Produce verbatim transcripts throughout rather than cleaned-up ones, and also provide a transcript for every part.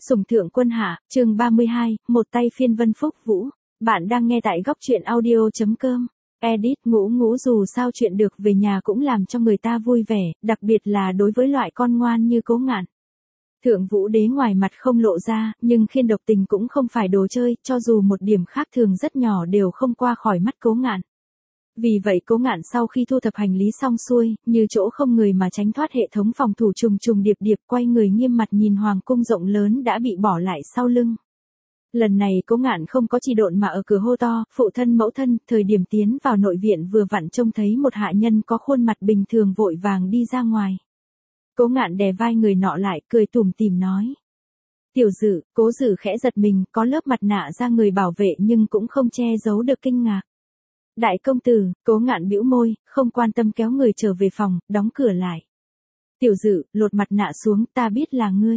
Sủng thượng quân hạ, chương ba mươi hai, một tay phiên vân phúc vũ. Bạn đang nghe tại góc truyện audio.com. Edit ngũ ngũ dù sao chuyện được về nhà cũng làm cho người ta vui vẻ, đặc biệt là đối với loại con ngoan như Cố Ngạn. Thượng Vũ Đế ngoài mặt không lộ ra, nhưng khiên độc tình cũng không phải đồ chơi, cho dù một điểm khác thường rất nhỏ đều không qua khỏi mắt Cố Ngạn. Vì vậy Cố Ngạn sau khi thu thập hành lý xong xuôi, như chỗ không người mà tránh thoát hệ thống phòng thủ trùng trùng điệp điệp, quay người nghiêm mặt nhìn hoàng cung rộng lớn đã bị bỏ lại sau lưng. Lần này Cố Ngạn không có chỉ độn mà ở cửa hô to, phụ thân mẫu thân, thời điểm tiến vào nội viện vừa vặn trông thấy một hạ nhân có khuôn mặt bình thường vội vàng đi ra ngoài. Cố Ngạn đè vai người nọ lại, cười tủm tỉm nói. Tiểu Dự, Cố Dự khẽ giật mình, có lớp mặt nạ ra người bảo vệ nhưng cũng không che giấu được kinh ngạc. Đại công tử, Cố Ngạn bĩu môi, không quan tâm kéo người trở về phòng, đóng cửa lại. Tiểu Dự, lột mặt nạ xuống, ta biết là ngươi.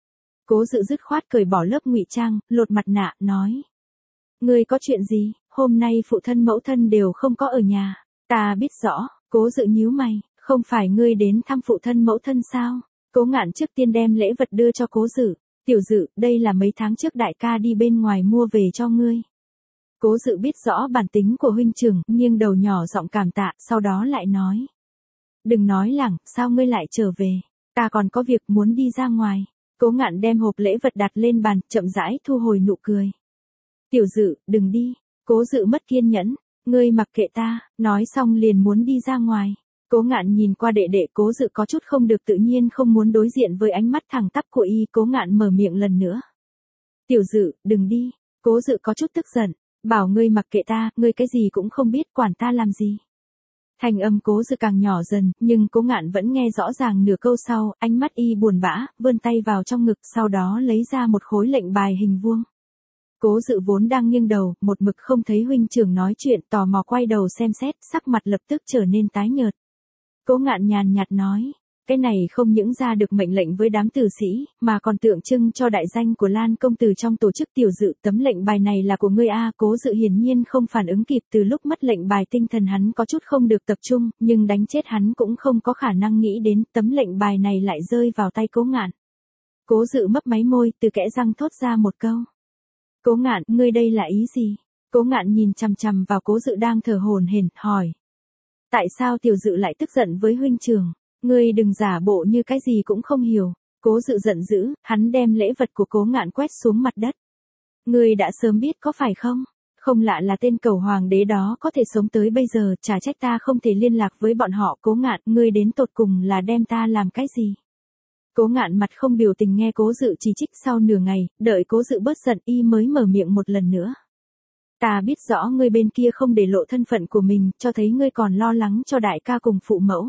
Cố Dự dứt khoát cởi bỏ lớp ngụy trang, lột mặt nạ, nói. Ngươi có chuyện gì, hôm nay phụ thân mẫu thân đều không có ở nhà. Ta biết rõ, Cố Dự nhíu mày, không phải ngươi đến thăm phụ thân mẫu thân sao? Cố Ngạn trước tiên đem lễ vật đưa cho Cố Dự. Tiểu Dự, đây là mấy tháng trước đại ca đi bên ngoài mua về cho ngươi. Cố Dự biết rõ bản tính của huynh trưởng, nghiêng đầu nhỏ giọng cảm tạ, sau đó lại nói. Đừng nói lẳng, sao ngươi lại trở về, ta còn có việc muốn đi ra ngoài. Cố Ngạn đem hộp lễ vật đặt lên bàn, chậm rãi thu hồi nụ cười. Tiểu Dự, đừng đi. Cố Dự mất kiên nhẫn, ngươi mặc kệ ta, nói xong liền muốn đi ra ngoài. Cố Ngạn nhìn qua đệ đệ Cố Dự có chút không được tự nhiên, không muốn đối diện với ánh mắt thẳng tắp của y. Cố Ngạn mở miệng lần nữa. Tiểu Dự, đừng đi. Cố Dự có chút tức giận. Bảo ngươi mặc kệ ta, ngươi cái gì cũng không biết, quản ta làm gì. Thanh âm Cố Dự càng nhỏ dần, nhưng Cố Ngạn vẫn nghe rõ ràng nửa câu sau, ánh mắt y buồn bã, vươn tay vào trong ngực, sau đó lấy ra một khối lệnh bài hình vuông. Cố Dự vốn đang nghiêng đầu, một mực không thấy huynh trưởng nói chuyện, tò mò quay đầu xem xét, sắc mặt lập tức trở nên tái nhợt. Cố Ngạn nhàn nhạt nói. Cái này không những ra được mệnh lệnh với đám tử sĩ, mà còn tượng trưng cho đại danh của Lan công tử trong tổ chức. Tiểu Dự, tấm lệnh bài này là của ngươi a. Cố Dự hiển nhiên không phản ứng kịp, từ lúc mất lệnh bài tinh thần hắn có chút không được tập trung, nhưng đánh chết hắn cũng không có khả năng nghĩ đến tấm lệnh bài này lại rơi vào tay Cố Ngạn. Cố Dự mấp máy môi, từ kẽ răng thốt ra một câu. Cố Ngạn, ngươi đây là ý gì? Cố Ngạn nhìn chằm chằm vào Cố Dự đang thở hổn hển, hỏi. Tại sao Tiểu Dự lại tức giận với huynh trưởng? Ngươi đừng giả bộ như cái gì cũng không hiểu. Cố Dự giận dữ, hắn đem lễ vật của Cố Ngạn quét xuống mặt đất. Ngươi đã sớm biết có phải không? Không lạ là tên cầu hoàng đế đó có thể sống tới bây giờ, chả trách ta không thể liên lạc với bọn họ. Cố Ngạn, ngươi đến tột cùng là đem ta làm cái gì? Cố Ngạn mặt không biểu tình nghe Cố Dự chỉ trích sau nửa ngày, đợi Cố Dự bớt giận y mới mở miệng một lần nữa. Ta biết rõ ngươi bên kia không để lộ thân phận của mình, cho thấy ngươi còn lo lắng cho đại ca cùng phụ mẫu.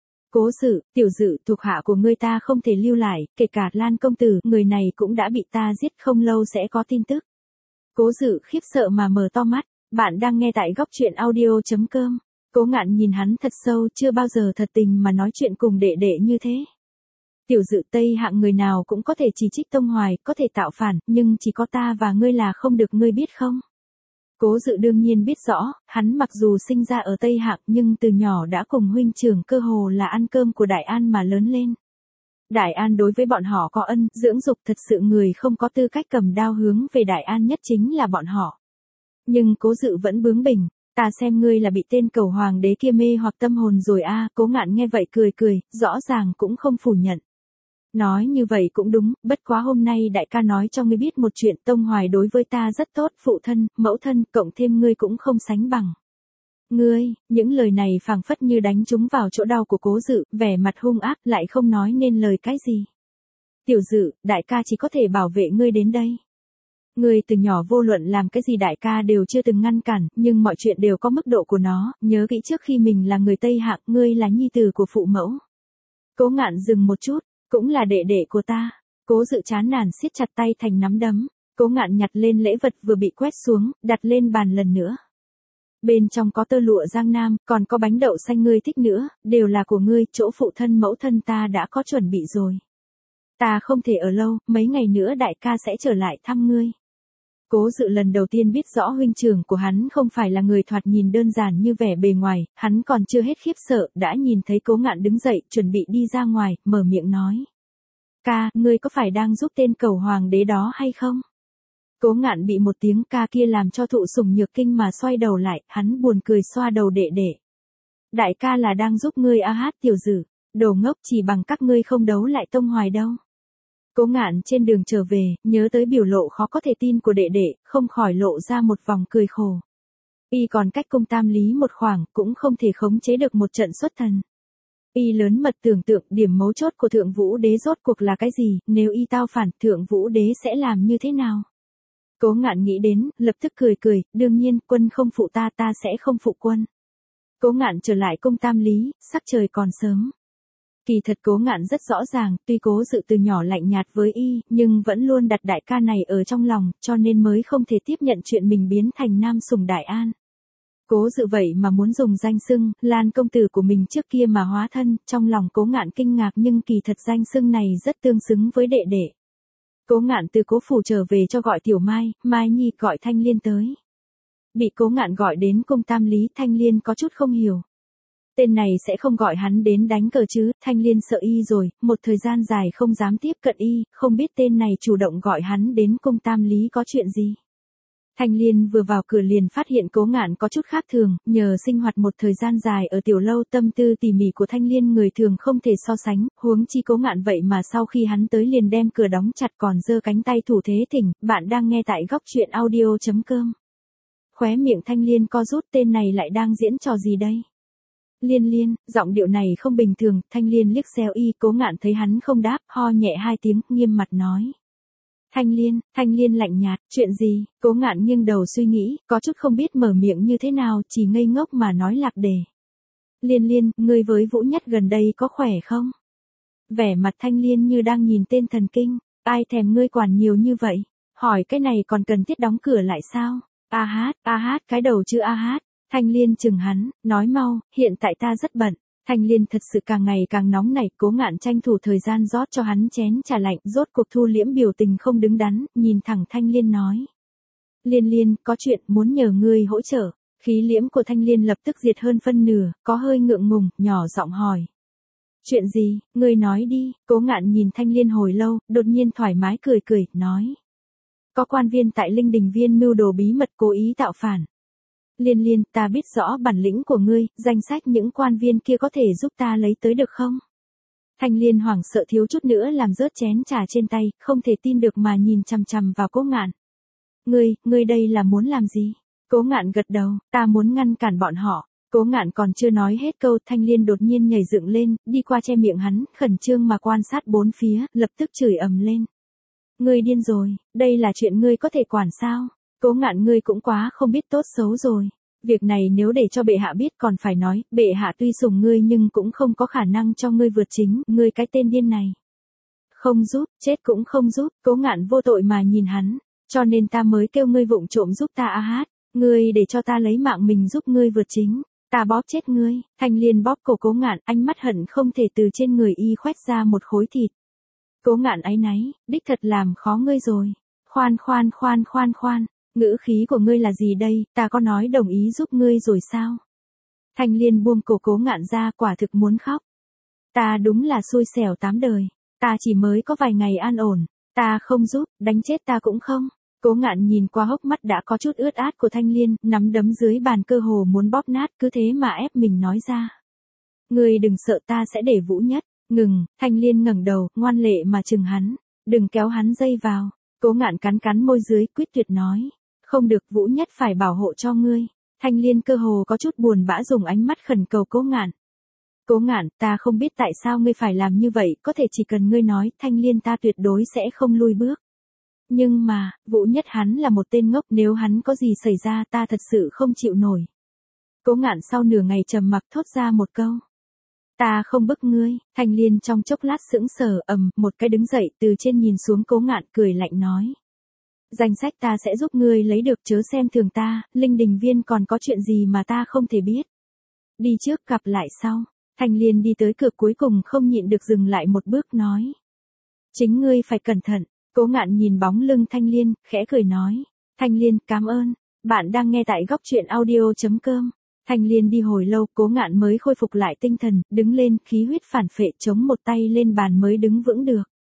Cố Dự, Tiểu Dự, thuộc hạ của ngươi ta không thể lưu lại, kể cả Lan công tử, người này cũng đã bị ta giết, không lâu sẽ có tin tức. Cố Dự khiếp sợ mà mở to mắt. Bạn đang nghe tại góc truyện audio.com. Cố Ngạn nhìn hắn thật sâu, chưa bao giờ thật tình mà nói chuyện cùng đệ đệ như thế. Tiểu Dự, Tây hạng người nào cũng có thể chỉ trích Tông Hoài, có thể tạo phản, nhưng chỉ có ta và ngươi là không được, ngươi biết không? Cố Dự đương nhiên biết rõ, hắn mặc dù sinh ra ở Tây Hạng nhưng từ nhỏ đã cùng huynh trưởng cơ hồ là ăn cơm của Đại An mà lớn lên. Đại An đối với bọn họ có ân, dưỡng dục, thật sự người không có tư cách cầm đao hướng về Đại An nhất chính là bọn họ. Nhưng Cố Dự vẫn bướng bỉnh, ta xem ngươi là bị tên cầu hoàng đế kia mê hoặc tâm hồn rồi a. Cố Ngạn nghe vậy cười cười, rõ ràng cũng không phủ nhận. Nói như vậy cũng đúng, bất quá hôm nay đại ca nói cho ngươi biết một chuyện, Tông Hoài đối với ta rất tốt, phụ thân, mẫu thân, cộng thêm ngươi cũng không sánh bằng. Ngươi, những lời này phảng phất như đánh trúng vào chỗ đau của Cố Dự, vẻ mặt hung ác, lại không nói nên lời cái gì. Tiểu Dự, đại ca chỉ có thể bảo vệ ngươi đến đây. Ngươi từ nhỏ vô luận làm cái gì đại ca đều chưa từng ngăn cản, nhưng mọi chuyện đều có mức độ của nó, nhớ kỹ trước khi mình là người Tây Hạng, ngươi là nhi tử của phụ mẫu. Cố Ngạn dừng một chút. Cũng là đệ đệ của ta. Cố Dự chán nản siết chặt tay thành nắm đấm. Cố Ngạn nhặt lên lễ vật vừa bị quét xuống, đặt lên bàn lần nữa. Bên trong có tơ lụa Giang Nam, còn có bánh đậu xanh ngươi thích nữa, đều là của ngươi, chỗ phụ thân mẫu thân ta đã có chuẩn bị rồi. Ta không thể ở lâu, mấy ngày nữa đại ca sẽ trở lại thăm ngươi. Cố Dự lần đầu tiên biết rõ huynh trưởng của hắn không phải là người thoạt nhìn đơn giản như vẻ bề ngoài, hắn còn chưa hết khiếp sợ, đã nhìn thấy Cố Ngạn đứng dậy, chuẩn bị đi ra ngoài, mở miệng nói. Ca, ngươi có phải đang giúp tên cẩu hoàng đế đó hay không? Cố Ngạn bị một tiếng ca kia làm cho thụ sủng nhược kinh mà xoay đầu lại, hắn buồn cười xoa đầu đệ đệ. Đại ca là đang giúp ngươi a hát tiểu dử, đồ ngốc, chỉ bằng các ngươi không đấu lại Tông Hoài đâu. Cố Ngạn trên đường trở về, nhớ tới biểu lộ khó có thể tin của đệ đệ, không khỏi lộ ra một vòng cười khổ. Y còn cách cung Tam Lý một khoảng, cũng không thể khống chế được một trận xuất thần. Y lớn mật tưởng tượng điểm mấu chốt của Thượng Vũ Đế rốt cuộc là cái gì, nếu y tao phản, Thượng Vũ Đế sẽ làm như thế nào? Cố Ngạn nghĩ đến, lập tức cười cười, đương nhiên, quân không phụ ta, ta sẽ không phụ quân. Cố Ngạn trở lại cung Tam Lý, sắc trời còn sớm. Kỳ thật Cố Ngạn rất rõ ràng, tuy Cố Dự từ nhỏ lạnh nhạt với y, nhưng vẫn luôn đặt đại ca này ở trong lòng, cho nên mới không thể tiếp nhận chuyện mình biến thành nam sủng Đại An. Cố Dự vậy mà muốn dùng danh xưng Lan công tử của mình trước kia mà hóa thân, trong lòng Cố Ngạn kinh ngạc, nhưng kỳ thật danh xưng này rất tương xứng với đệ đệ. Cố Ngạn từ Cố phủ trở về cho gọi Tiểu Mai, Mai Nhi gọi Thanh Liên tới. Bị Cố Ngạn gọi đến cung Tam Lý, Thanh Liên có chút không hiểu. Tên này sẽ không gọi hắn đến đánh cờ chứ? Thanh Liên sợ y rồi, một thời gian dài không dám tiếp cận y, không biết tên này chủ động gọi hắn đến cung Tam Lý có chuyện gì. Thanh Liên vừa vào cửa liền phát hiện Cố Ngạn có chút khác thường, nhờ sinh hoạt một thời gian dài ở tiểu lâu, tâm tư tỉ mỉ của Thanh Liên người thường không thể so sánh, huống chi Cố Ngạn vậy mà sau khi hắn tới liền đem cửa đóng chặt, còn giơ cánh tay thủ thế thỉnh, bạn đang nghe tại góc truyện audio chấm com. Khóe miệng Thanh Liên co rút, tên này lại đang diễn trò gì đây? Liên Liên, giọng điệu này không bình thường, Thanh Liên liếc xéo y, Cố Ngạn thấy hắn không đáp, ho nhẹ hai tiếng, nghiêm mặt nói. Thanh Liên, Thanh Liên lạnh nhạt, chuyện gì? Cố Ngạn nghiêng đầu suy nghĩ, có chút không biết mở miệng như thế nào, chỉ ngây ngốc mà nói lạc đề. Liên Liên, ngươi với Vũ Nhất gần đây có khỏe không? Vẻ mặt Thanh Liên như đang nhìn tên thần kinh, ai thèm ngươi quản nhiều như vậy? Hỏi cái này còn cần thiết đóng cửa lại sao? A hát, a hát, cái đầu chứ a hát. Thanh Liên chừng hắn, nói mau, hiện tại ta rất bận. Thanh Liên thật sự càng ngày càng nóng nảy, Cố Ngạn tranh thủ thời gian rót cho hắn chén trà lạnh, rốt cuộc thu liễm biểu tình không đứng đắn, nhìn thẳng Thanh Liên nói. Liên Liên, có chuyện muốn nhờ ngươi hỗ trợ. Khí liễm của Thanh Liên lập tức diệt hơn phân nửa, có hơi ngượng ngùng, nhỏ giọng hỏi. Chuyện gì, ngươi nói đi? Cố Ngạn nhìn Thanh Liên hồi lâu, đột nhiên thoải mái cười cười, nói. Có quan viên tại Linh Đình Viên mưu đồ bí mật cố ý tạo phản. Liên Liên, ta biết rõ bản lĩnh của ngươi, danh sách những quan viên kia có thể giúp ta lấy tới được không? Thanh Liên hoảng sợ thiếu chút nữa làm rớt chén trà trên tay, không thể tin được mà nhìn chằm chằm vào Cố Ngạn. Ngươi, ngươi đây là muốn làm gì? Cố Ngạn gật đầu, ta muốn ngăn cản bọn họ. Cố Ngạn còn chưa nói hết câu, Thanh Liên đột nhiên nhảy dựng lên, đi qua che miệng hắn, khẩn trương mà quan sát bốn phía, lập tức chửi ầm lên. Ngươi điên rồi, đây là chuyện ngươi có thể quản sao? Cố Ngạn, ngươi cũng quá không biết tốt xấu rồi. Việc này nếu để cho bệ hạ biết còn phải nói, bệ hạ tuy sủng ngươi nhưng cũng không có khả năng cho ngươi vượt chính, ngươi cái tên điên này. Không giúp, chết cũng không giúp, Cố Ngạn vô tội mà nhìn hắn, cho nên ta mới kêu ngươi vụng trộm giúp ta a hát, ngươi để cho ta lấy mạng mình giúp ngươi vượt chính, ta bóp chết ngươi. Thanh Liên bóp cổ Cố Ngạn, ánh mắt hận không thể từ trên người y khoét ra một khối thịt. Cố Ngạn áy náy, đích thật làm khó ngươi rồi. Khoan khoan khoan khoan khoan, ngữ khí của ngươi là gì đây, ta có nói đồng ý giúp ngươi rồi sao? Thanh Liên buông cổ Cố Ngạn ra, quả thực muốn khóc. Ta đúng là xui xẻo tám đời, ta chỉ mới có vài ngày an ổn, ta không giúp, đánh chết ta cũng không. Cố Ngạn nhìn qua hốc mắt đã có chút ướt át của Thanh Liên, nắm đấm dưới bàn cơ hồ muốn bóp nát, cứ thế mà ép mình nói ra. Ngươi đừng sợ, ta sẽ để Vũ Nhất. Ngừng, Thanh Liên ngẩng đầu, ngoan lệ mà chừng hắn, đừng kéo hắn dây vào. Cố Ngạn cắn cắn môi dưới, quyết tuyệt nói, không được, Vũ Nhất phải bảo hộ cho ngươi. Thanh Liên cơ hồ có chút buồn bã dùng ánh mắt khẩn cầu Cố Ngạn. Cố Ngạn, ta không biết tại sao ngươi phải làm như vậy, có thể chỉ cần ngươi nói, Thanh Liên ta tuyệt đối sẽ không lui bước. Nhưng mà, Vũ Nhất hắn là một tên ngốc, nếu hắn có gì xảy ra ta thật sự không chịu nổi. Cố Ngạn sau nửa ngày trầm mặc thốt ra một câu. Ta không bức ngươi. Thanh Liên trong chốc lát sững sờ, ầm, một cái đứng dậy, từ trên nhìn xuống Cố Ngạn, cười lạnh nói. Danh sách ta sẽ giúp ngươi lấy được, chớ xem thường ta, Linh Đình Viên còn có chuyện gì mà ta không thể biết. Đi trước gặp lại sau. Thanh Liên đi tới cửa cuối cùng không nhịn được dừng lại một bước nói. Chính ngươi phải cẩn thận. Cố Ngạn nhìn bóng lưng Thanh Liên, khẽ cười nói. Thanh Liên, cảm ơn. Bạn đang nghe tại góc truyện audio chấm com. Thanh Liên đi hồi lâu, Cố Ngạn mới khôi phục lại tinh thần, đứng lên, khí huyết phản phệ, chống một tay lên bàn mới đứng vững được.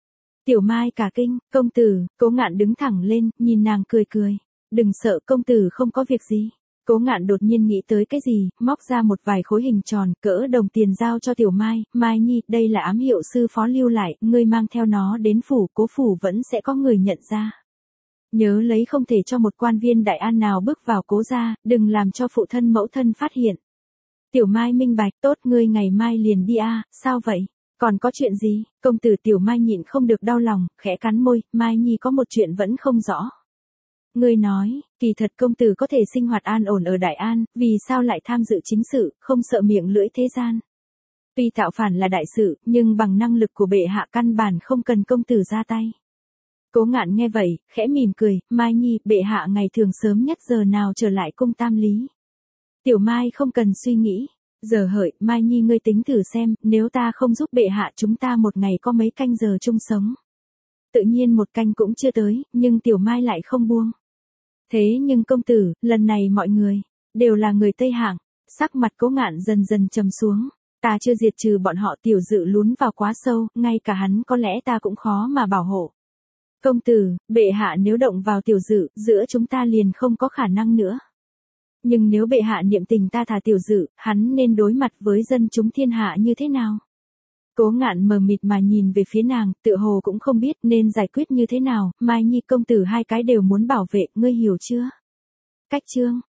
Tiểu Mai cả kinh, công tử, Cố Ngạn đứng thẳng lên, nhìn nàng cười cười. Đừng sợ, công tử không có việc gì. Cố Ngạn đột nhiên nghĩ tới cái gì, móc ra một vài khối hình tròn, cỡ đồng tiền giao cho Tiểu Mai. Mai Nhi, đây là ám hiệu sư phó lưu lại, ngươi mang theo nó đến phủ, Cố phủ vẫn sẽ có người nhận ra. Nhớ lấy không thể cho một quan viên đại an nào bước vào Cố gia, đừng làm cho phụ thân mẫu thân phát hiện. Tiểu Mai minh bạch, tốt, ngươi ngày mai liền đi a, sao vậy? Còn có chuyện gì? Công tử. Tiểu Mai nhịn không được đau lòng, khẽ cắn môi, Mai Nhi có một chuyện vẫn không rõ. Ngươi nói, kỳ thật công tử có thể sinh hoạt an ổn ở Đại An, vì sao lại tham dự chính sự, không sợ miệng lưỡi thế gian. Tuy tạo phản là đại sự, nhưng bằng năng lực của bệ hạ căn bản không cần công tử ra tay. Cố Ngạn nghe vậy, khẽ mỉm cười, Mai Nhi, bệ hạ ngày thường sớm nhất giờ nào trở lại cung Tam Lý. Tiểu Mai không cần suy nghĩ. Giờ hợi, Mai Nhi ngươi tính thử xem, nếu ta không giúp bệ hạ chúng ta một ngày có mấy canh giờ chung sống. Tự nhiên một canh cũng chưa tới, nhưng Tiểu Mai lại không buông. Thế nhưng công tử, lần này mọi người, đều là người Tây Hạng, sắc mặt Cố Ngạn dần dần trầm xuống. Ta chưa diệt trừ bọn họ, Tiểu Dự lún vào quá sâu, ngay cả hắn có lẽ ta cũng khó mà bảo hộ. Công tử, bệ hạ nếu động vào Tiểu Dự, giữa chúng ta liền không có khả năng nữa. Nhưng nếu bệ hạ niệm tình ta thả Tiểu Dự, hắn nên đối mặt với dân chúng thiên hạ như thế nào? Cố Ngạn mờ mịt mà nhìn về phía nàng, tựa hồ cũng không biết nên giải quyết như thế nào, Mai Nhi công tử hai cái đều muốn bảo vệ, ngươi hiểu chưa? Cách chương